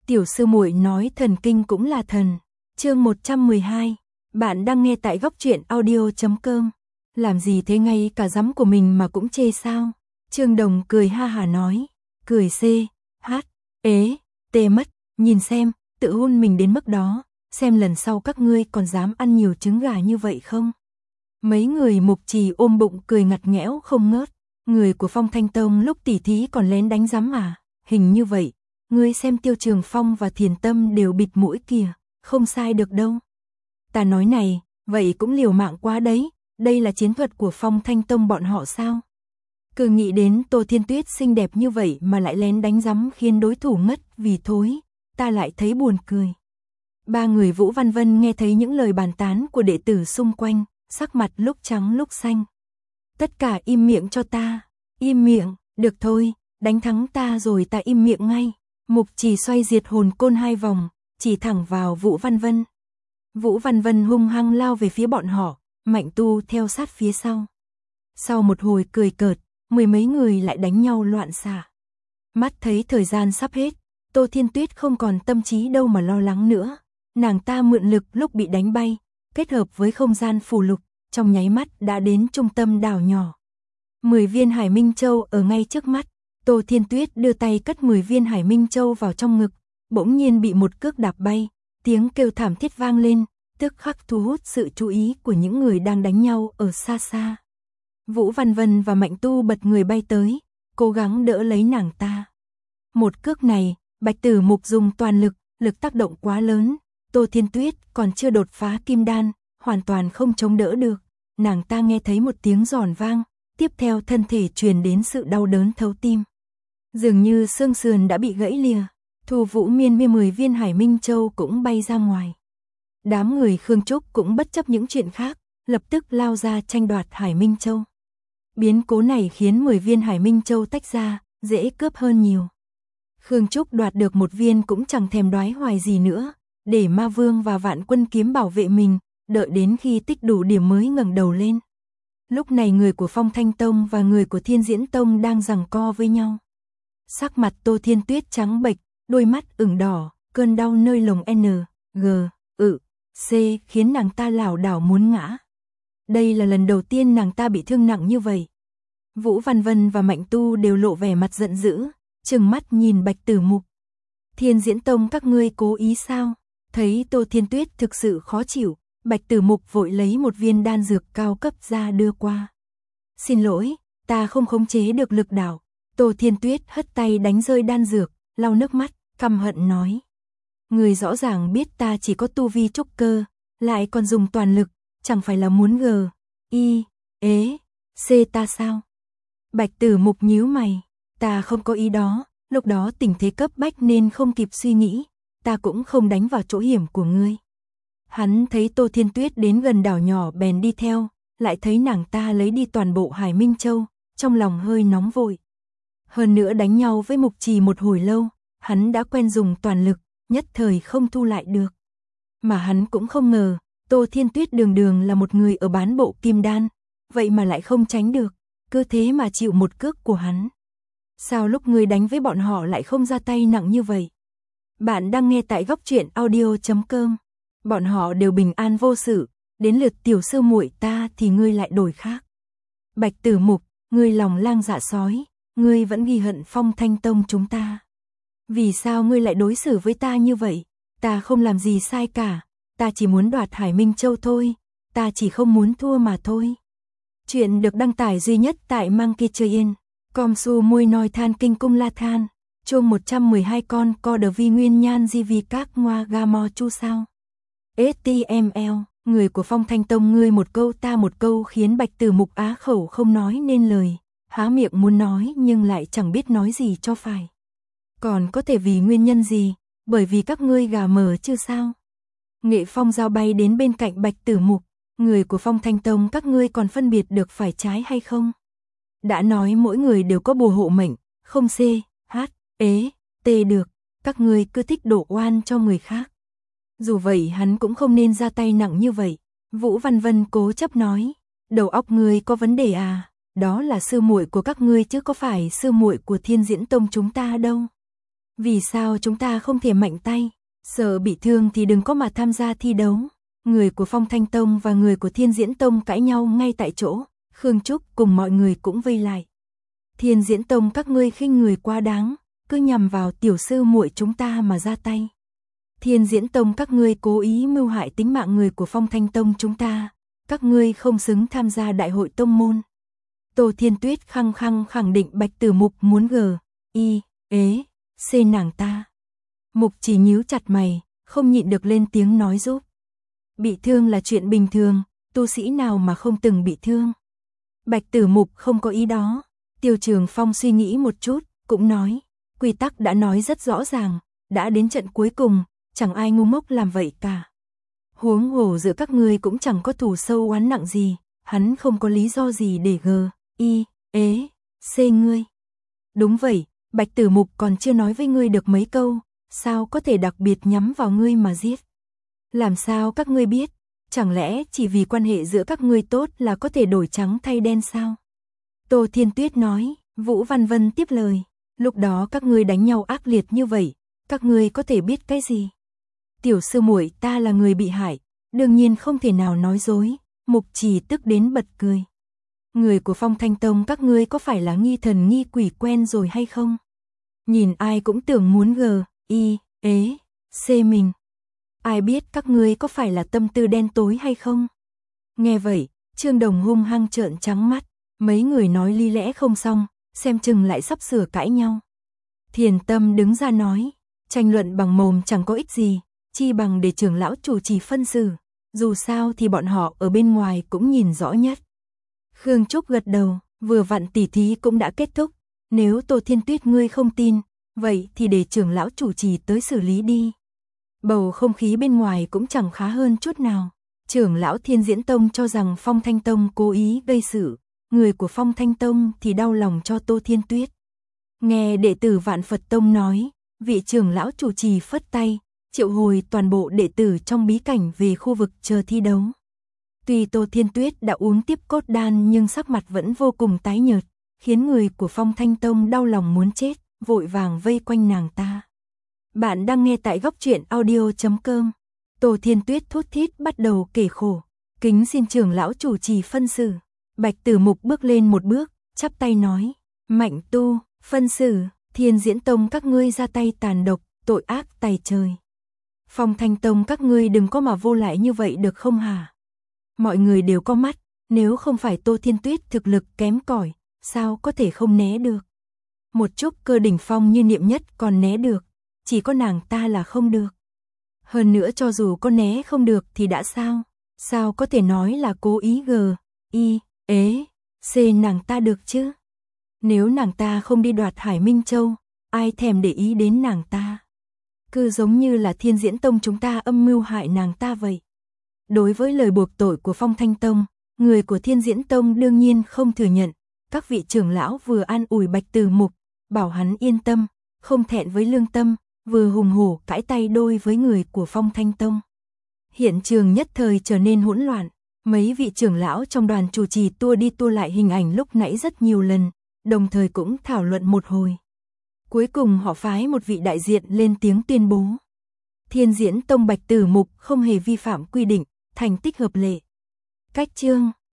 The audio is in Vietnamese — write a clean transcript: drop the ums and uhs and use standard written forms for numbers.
Tiểu sư muội nói thần kinh cũng là thần. Chương 112. Bạn đang nghe tại góc truyện audio.com. Làm gì thế, ngay cả giám của mình mà cũng chê sao? Trương Đồng cười ha hả nói, cười tê mất, nhìn xem, tự hôn mình đến mức đó, xem lần sau các ngươi còn dám ăn nhiều trứng gà như vậy không? Mấy người Mục Trì ôm bụng cười ngặt nghẽo không ngớt, người của Phong Thanh Tông lúc tỉ thí còn lén đánh giám à? Hình như vậy, ngươi xem Tiêu Trường Phong và Thiền Tâm đều bịt mũi kìa, không sai được đâu. Ta nói này, vậy cũng liều mạng quá đấy, đây là chiến thuật của Phong Thanh Tông bọn họ sao? Cứ nghĩ đến Tô Thiên Tuyết xinh đẹp như vậy mà lại lén đánh giám khiến đối thủ ngất vì thối, ta lại thấy buồn cười. Ba người Vũ Văn Vân nghe thấy những lời bàn tán của đệ tử xung quanh, sắc mặt lúc trắng lúc xanh. Tất cả im miệng cho ta, im miệng, được thôi, đánh thắng ta rồi ta im miệng ngay. Mục Trì xoay diệt hồn côn 2 vòng, chỉ thẳng vào Vũ Văn Vân. Vũ Văn Vân hung hăng lao về phía bọn họ, Mạnh Tu theo sát phía sau. Sau một hồi cười cợt, 10 mấy người lại đánh nhau loạn xạ. Mắt thấy thời gian sắp hết, Tô Thiên Tuyết không còn tâm trí đâu mà lo lắng nữa. Nàng ta mượn lực lúc bị đánh bay, kết hợp với không gian phù lục, trong nháy mắt đã đến trung tâm đảo nhỏ. 10 viên Hải Minh Châu ở ngay trước mắt, Tô Thiên Tuyết đưa tay cất 10 viên Hải Minh Châu vào trong ngực, bỗng nhiên bị một cước đạp bay, tiếng kêu thảm thiết vang lên, tức khắc thu hút sự chú ý của những người đang đánh nhau ở xa xa. Vũ Văn Vân và Mạnh Tu bật người bay tới, cố gắng đỡ lấy nàng ta. Một cước này, Bạch Tử Mục dùng toàn lực, lực tác động quá lớn, Tô Thiên Tuyết còn chưa đột phá kim đan, hoàn toàn không chống đỡ được. Nàng ta nghe thấy một tiếng giòn vang, tiếp theo thân thể truyền đến sự đau đớn thấu tim. Dường như xương sườn đã bị gãy lìa, Thu Vũ Miên 10 viên Hải Minh Châu cũng bay ra ngoài. Đám người Khương Trúc cũng bất chấp những chuyện khác, lập tức lao ra tranh đoạt Hải Minh Châu. Biến cố này khiến 10 viên Hải Minh Châu tách ra, dễ cướp hơn nhiều. Khương Trúc đoạt được 1 viên cũng chẳng thèm đoái hoài gì nữa, để Ma Vương và Vạn Quân Kiếm bảo vệ mình, đợi đến khi tích đủ điểm mới ngẩng đầu lên. Lúc này người của Phong Thanh Tông và người của Thiên Diễn Tông đang giằng co với nhau. Sắc mặt Tô Thiên Tuyết trắng bệch, đôi mắt ửng đỏ, cơn đau nơi lồng C khiến nàng ta lảo đảo muốn ngã. Đây là lần đầu tiên nàng ta bị thương nặng như vậy. Vũ Văn Vân và Mạnh Tu đều lộ vẻ mặt giận dữ, trừng mắt nhìn Bạch Tử Mục. Thiên Diễn Tông các ngươi cố ý sao? Thấy Tô Thiên Tuyết thực sự khó chịu, Bạch Tử Mục vội lấy 1 viên đan dược cao cấp ra đưa qua. Xin lỗi, ta không khống chế được lực đạo. Tô Thiên Tuyết hất tay đánh rơi đan dược, lau nước mắt, căm hận nói. Người rõ ràng biết ta chỉ có tu vi trúc cơ, lại còn dùng toàn lực, chẳng phải là muốn C ta sao? Bạch Tử Mục nhíu mày, ta không có ý đó, lúc đó tình thế cấp bách nên không kịp suy nghĩ, ta cũng không đánh vào chỗ hiểm của ngươi. Hắn thấy Tô Thiên Tuyết đến gần đảo nhỏ bèn đi theo, lại thấy nàng ta lấy đi toàn bộ Hải Minh Châu, trong lòng hơi nóng vội. Hơn nữa đánh nhau với Mục Trì một hồi lâu, hắn đã quen dùng toàn lực, nhất thời không thu lại được. Mà hắn cũng không ngờ, Tô Thiên Tuyết đường là một người ở bán bộ kim đan, vậy mà lại không tránh được, cứ thế mà chịu một cước của hắn. Sao lúc người đánh với bọn họ lại không ra tay nặng như vậy? Bạn đang nghe tại góc truyện audio.com. Bọn họ đều bình an vô sự, đến lượt tiểu sư muội ta thì ngươi lại đổi khác. Bạch Tử Mục, ngươi lòng lang dạ sói, ngươi vẫn ghi hận Phong Thanh Tông chúng ta. Vì sao ngươi lại đối xử với ta như vậy? Ta không làm gì sai cả, ta chỉ muốn đoạt Hải Minh Châu thôi, ta chỉ không muốn thua mà thôi. Chuyện được đăng tải duy nhất tại Monkey Train, Com-su môi nói than kinh cung la than, chương 112 con co đờ vi nguyên nhan di vi các ngoa ga mo chu sao. STML, người của Phong Thanh Tông ngươi một câu ta một câu khiến Bạch Tử Mục á khẩu không nói nên lời, há miệng muốn nói nhưng lại chẳng biết nói gì cho phải. Còn có thể vì nguyên nhân gì? Bởi vì các ngươi gà mờ chứ sao? Nghệ Phong giao bay đến bên cạnh Bạch Tử Mục, người của Phong Thanh Tông các ngươi còn phân biệt được phải trái hay không? Đã nói mỗi người đều có bùa hộ mệnh, không T được, các ngươi cứ thích đổ oan cho người khác. Dù vậy hắn cũng không nên ra tay nặng như vậy. Vũ Văn Vân cố chấp nói, đầu óc ngươi có vấn đề à? Đó là sư muội của các ngươi chứ có phải sư muội của Thiên Diễn Tông chúng ta đâu. Vì sao chúng ta không thể mạnh tay? Sợ bị thương thì đừng có mà tham gia thi đấu. Người của Phong Thanh Tông và người của Thiên Diễn Tông cãi nhau ngay tại chỗ, Khương Trúc cùng mọi người cũng vây lại. Thiên Diễn Tông các ngươi khinh người quá đáng, cứ nhằm vào tiểu sư muội chúng ta mà ra tay. Thiên Diễn Tông các ngươi cố ý mưu hại tính mạng người của Phong Thanh Tông chúng ta, các ngươi không xứng tham gia đại hội tông môn. Tô Thiên Tuyết khăng khẳng định Bạch Tử Mục muốn xê nàng ta. Mục Chỉ nhíu chặt mày, không nhịn được lên tiếng nói giúp. Bị thương là chuyện bình thường, tu sĩ nào mà không từng bị thương. Bạch Tử Mục không có ý đó. Tiêu Trường Phong suy nghĩ một chút, cũng nói, quy tắc đã nói rất rõ ràng, đã đến trận cuối cùng, chẳng ai ngu ngốc làm vậy cả. Huống hồ giữa các ngươi cũng chẳng có thù sâu oán nặng gì, hắn không có lý do gì để xê ngươi. Đúng vậy, Bạch Tử Mục còn chưa nói với ngươi được mấy câu, sao có thể đặc biệt nhắm vào ngươi mà giết? Làm sao các ngươi biết? Chẳng lẽ chỉ vì quan hệ giữa các ngươi tốt là có thể đổi trắng thay đen sao? Tô Thiên Tuyết nói, Vũ Văn Vân tiếp lời, lúc đó các ngươi đánh nhau ác liệt như vậy, các ngươi có thể biết cái gì? Tiểu sư muội ta là người bị hại, đương nhiên không thể nào nói dối. Mục Chỉ tức đến bật cười. Người của Phong Thanh Tông các ngươi có phải là nghi thần nghi quỷ quen rồi hay không? Nhìn ai cũng tưởng muốn xê mình. Ai biết các ngươi có phải là tâm tư đen tối hay không? Nghe vậy, Trương Đồng hung hăng trợn trắng mắt, mấy người nói lý lẽ không xong, xem chừng lại sắp sửa cãi nhau. Thiền Tâm đứng ra nói, tranh luận bằng mồm chẳng có ích gì, chi bằng để trưởng lão chủ trì phân xử, dù sao thì bọn họ ở bên ngoài cũng nhìn rõ nhất. Khương Trúc gật đầu, vừa vặn tỉ thí cũng đã kết thúc, nếu Tô Thiên Tuyết ngươi không tin, vậy thì để trưởng lão chủ trì tới xử lý đi. Bầu không khí bên ngoài cũng chẳng khá hơn chút nào. Trưởng lão Thiên Diễn Tông cho rằng Phong Thanh Tông cố ý gây sự, người của Phong Thanh Tông thì đau lòng cho Tô Thiên Tuyết. Nghe đệ tử Vạn Phật Tông nói, vị trưởng lão chủ trì phất tay, triệu hồi toàn bộ đệ tử trong bí cảnh về khu vực chờ thi đấu. Tuy Tô Thiên Tuyết đã uống tiếp cốt đan nhưng sắc mặt vẫn vô cùng tái nhợt, khiến người của Phong Thanh Tông đau lòng muốn chết, vội vàng vây quanh nàng ta. Bạn đang nghe tại góc truyện audio.com. Tô Thiên Tuyết thút thít bắt đầu kể khổ, kính xin trưởng lão chủ trì phân xử. Bạch Tử Mục bước lên một bước, chắp tay nói, Mạnh tu, phân xử, Thiên Diễn Tông các ngươi ra tay tàn độc, tội ác tày trời. Phong Thanh Tông các ngươi đừng có mà vô lại như vậy được không hả? Mọi người đều có mắt, nếu không phải Tô Thiên Tuyết thực lực kém cỏi, sao có thể không né được? Một chút cơ đỉnh phong như Niệm Nhất còn né được, chỉ có nàng ta là không được. Hơn nữa cho dù có né không được thì đã sao? Sao có thể nói là cố ý xê nàng ta được chứ? Nếu nàng ta không đi đoạt Hải Minh Châu, ai thèm để ý đến nàng ta? Cứ giống như là Thiên Diễn Tông chúng ta âm mưu hại nàng ta vậy. Đối với lời buộc tội của Phong Thanh Tông, người của Thiên Diễn Tông đương nhiên không thừa nhận. Các vị trưởng lão vừa an ủi Bạch Tử Mục, bảo hắn yên tâm, không thẹn với lương tâm, vừa hùng hổ cãi tay đôi với người của Phong Thanh Tông. Hiện trường nhất thời trở nên hỗn loạn, mấy vị trưởng lão trong đoàn chủ trì tua đi tua lại hình ảnh lúc nãy rất nhiều lần, đồng thời cũng thảo luận một hồi. Cuối cùng họ phái một vị đại diện lên tiếng tuyên bố. Thiên Diễn Tông Bạch Tử Mục không hề vi phạm quy định, thành tích hợp lệ. Cách chương